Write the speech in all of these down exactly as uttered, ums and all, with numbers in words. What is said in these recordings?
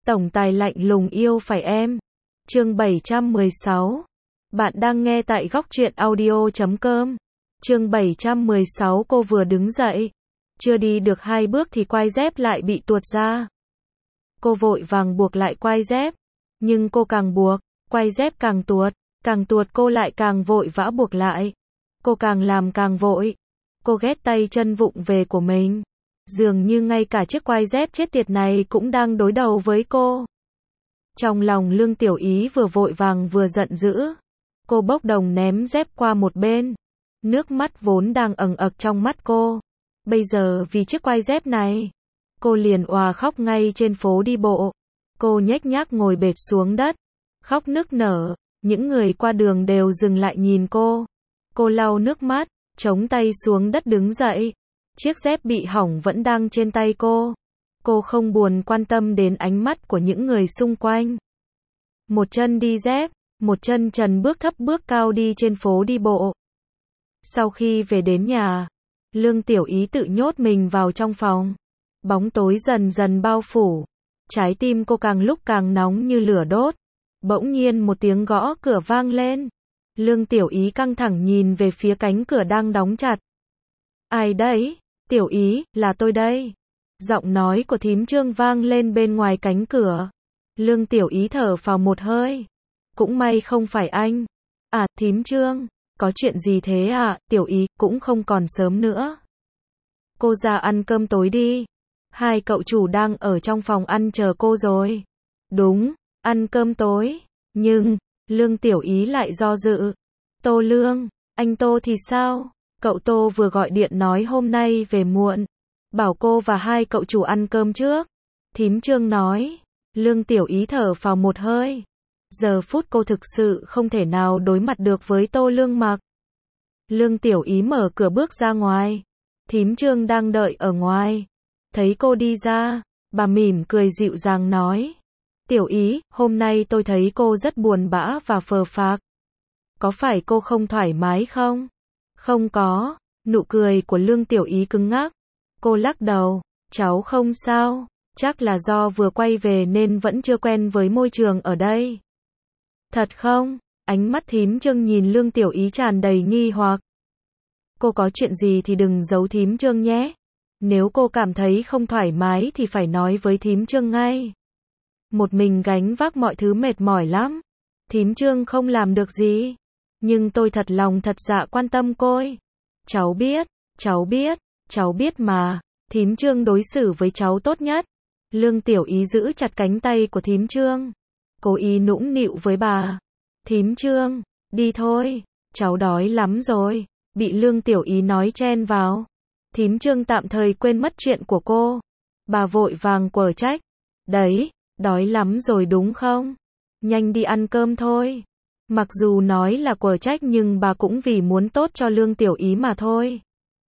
Tổng tài lạnh lùng yêu phải em. Chương bảy trăm mười sáu. Bạn đang nghe tại góc truyện audio chấm com. Chương bảy trăm mười sáu. Cô vừa đứng dậy, chưa đi được hai bước thì quai dép lại bị tuột ra. Cô vội vàng buộc lại quai dép, nhưng cô càng buộc, quai dép càng tuột, càng tuột cô lại càng vội vã buộc lại. Cô càng làm càng vội. Cô ghét tay chân vụng về của mình. Dường như ngay cả chiếc quai dép chết tiệt này cũng đang đối đầu với cô. Trong lòng Lương Tiểu Ý vừa vội vàng vừa giận dữ. Cô bốc đồng ném dép qua một bên. Nước mắt vốn đang ẩn ực trong mắt cô. Bây giờ vì chiếc quai dép này, cô liền òa khóc ngay trên phố đi bộ. Cô nhếch nhác ngồi bệt xuống đất, khóc nức nở. Những người qua đường đều dừng lại nhìn cô. Cô lau nước mắt, chống tay xuống đất đứng dậy. Chiếc dép bị hỏng vẫn đang trên tay cô. Cô không buồn quan tâm đến ánh mắt của những người xung quanh. Một chân đi dép, một chân trần bước thấp bước cao đi trên phố đi bộ. Sau khi về đến nhà, Lương Tiểu Ý tự nhốt mình vào trong phòng. Bóng tối dần dần bao phủ. Trái tim cô càng lúc càng nóng như lửa đốt. Bỗng nhiên một tiếng gõ cửa vang lên. Lương Tiểu Ý căng thẳng nhìn về phía cánh cửa đang đóng chặt. Ai đấy? Tiểu Ý, là tôi đây. Giọng nói của thím Trương vang lên bên ngoài cánh cửa. Lương Tiểu Ý thở phào một hơi. Cũng may không phải anh. À, thím Trương, có chuyện gì thế à? Tiểu Ý, cũng không còn sớm nữa. Cô ra ăn cơm tối đi. Hai cậu chủ đang ở trong phòng ăn chờ cô rồi. Đúng, ăn cơm tối. Nhưng, Lương Tiểu Ý lại do dự. Tô Lương, anh Tô thì sao? Cậu Tô vừa gọi điện nói hôm nay về muộn. Bảo cô và hai cậu chủ ăn cơm trước. Thím Trương nói. Lương Tiểu Ý thở phào một hơi. Giờ phút cô thực sự không thể nào đối mặt được với Tô Lương Mặc. Lương Tiểu Ý mở cửa bước ra ngoài. Thím Trương đang đợi ở ngoài. Thấy cô đi ra, bà mỉm cười dịu dàng nói. Tiểu Ý, hôm nay tôi thấy cô rất buồn bã và phờ phạc. Có phải cô không thoải mái không? Không có. Nụ cười của Lương Tiểu Ý cứng ngắc. Cô lắc đầu. Cháu không sao. Chắc là do vừa quay về nên vẫn chưa quen với môi trường ở đây. Thật không? Ánh mắt thím Trương nhìn Lương Tiểu Ý tràn đầy nghi hoặc. Cô có chuyện gì thì đừng giấu thím Trương nhé. Nếu cô cảm thấy không thoải mái thì phải nói với thím Trương ngay. Một mình gánh vác mọi thứ mệt mỏi lắm. Thím Trương không làm được gì. Nhưng tôi thật lòng thật dạ quan tâm cô. Cháu biết, cháu biết, cháu biết mà. Thím Trương đối xử với cháu tốt nhất. Lương Tiểu Ý giữ chặt cánh tay của thím Trương. Cố ý nũng nịu với bà. Thím Trương, đi thôi, cháu đói lắm rồi. Bị Lương Tiểu Ý nói chen vào. Thím Trương tạm thời quên mất chuyện của cô. Bà vội vàng quở trách. Đấy, đói lắm rồi đúng không? Nhanh đi ăn cơm thôi. Mặc dù nói là quở trách nhưng bà cũng vì muốn tốt cho Lương Tiểu Ý mà thôi.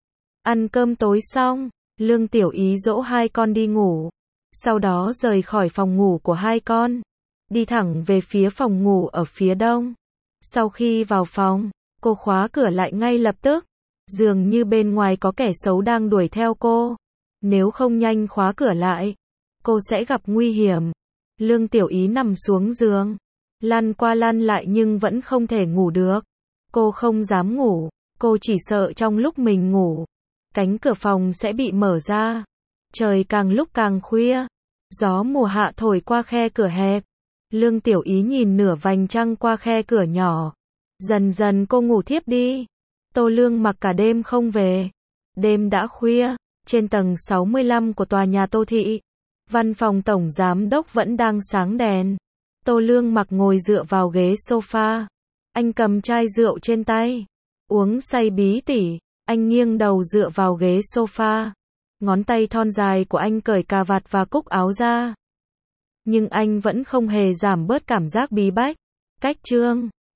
Ăn cơm tối xong, Lương Tiểu Ý dỗ hai con đi ngủ. Sau đó rời khỏi phòng ngủ của hai con. Đi thẳng về phía phòng ngủ ở phía đông. Sau khi vào phòng, cô khóa cửa lại ngay lập tức. Dường như bên ngoài có kẻ xấu đang đuổi theo cô. Nếu không nhanh khóa cửa lại, cô sẽ gặp nguy hiểm. Lương Tiểu Ý nằm xuống giường. Lăn qua lăn lại nhưng vẫn không thể ngủ được. Cô không dám ngủ. Cô chỉ sợ trong lúc mình ngủ, cánh cửa phòng sẽ bị mở ra. Trời càng lúc càng khuya. Gió mùa hạ thổi qua khe cửa hẹp. Lương Tiểu Ý nhìn nửa vành trăng qua khe cửa nhỏ. Dần dần cô ngủ thiếp đi. Tô Lương Mặc cả đêm không về. Đêm đã khuya. Trên tầng sáu mươi lăm của tòa nhà Tô Thị, văn phòng tổng giám đốc vẫn đang sáng đèn. Tô Lương Mặc ngồi dựa vào ghế sofa. Anh cầm chai rượu trên tay. Uống say bí tỉ. Anh nghiêng đầu dựa vào ghế sofa. Ngón tay thon dài của anh cởi cà vạt và cúc áo ra. Nhưng anh vẫn không hề giảm bớt cảm giác bí bách. Cách Trương.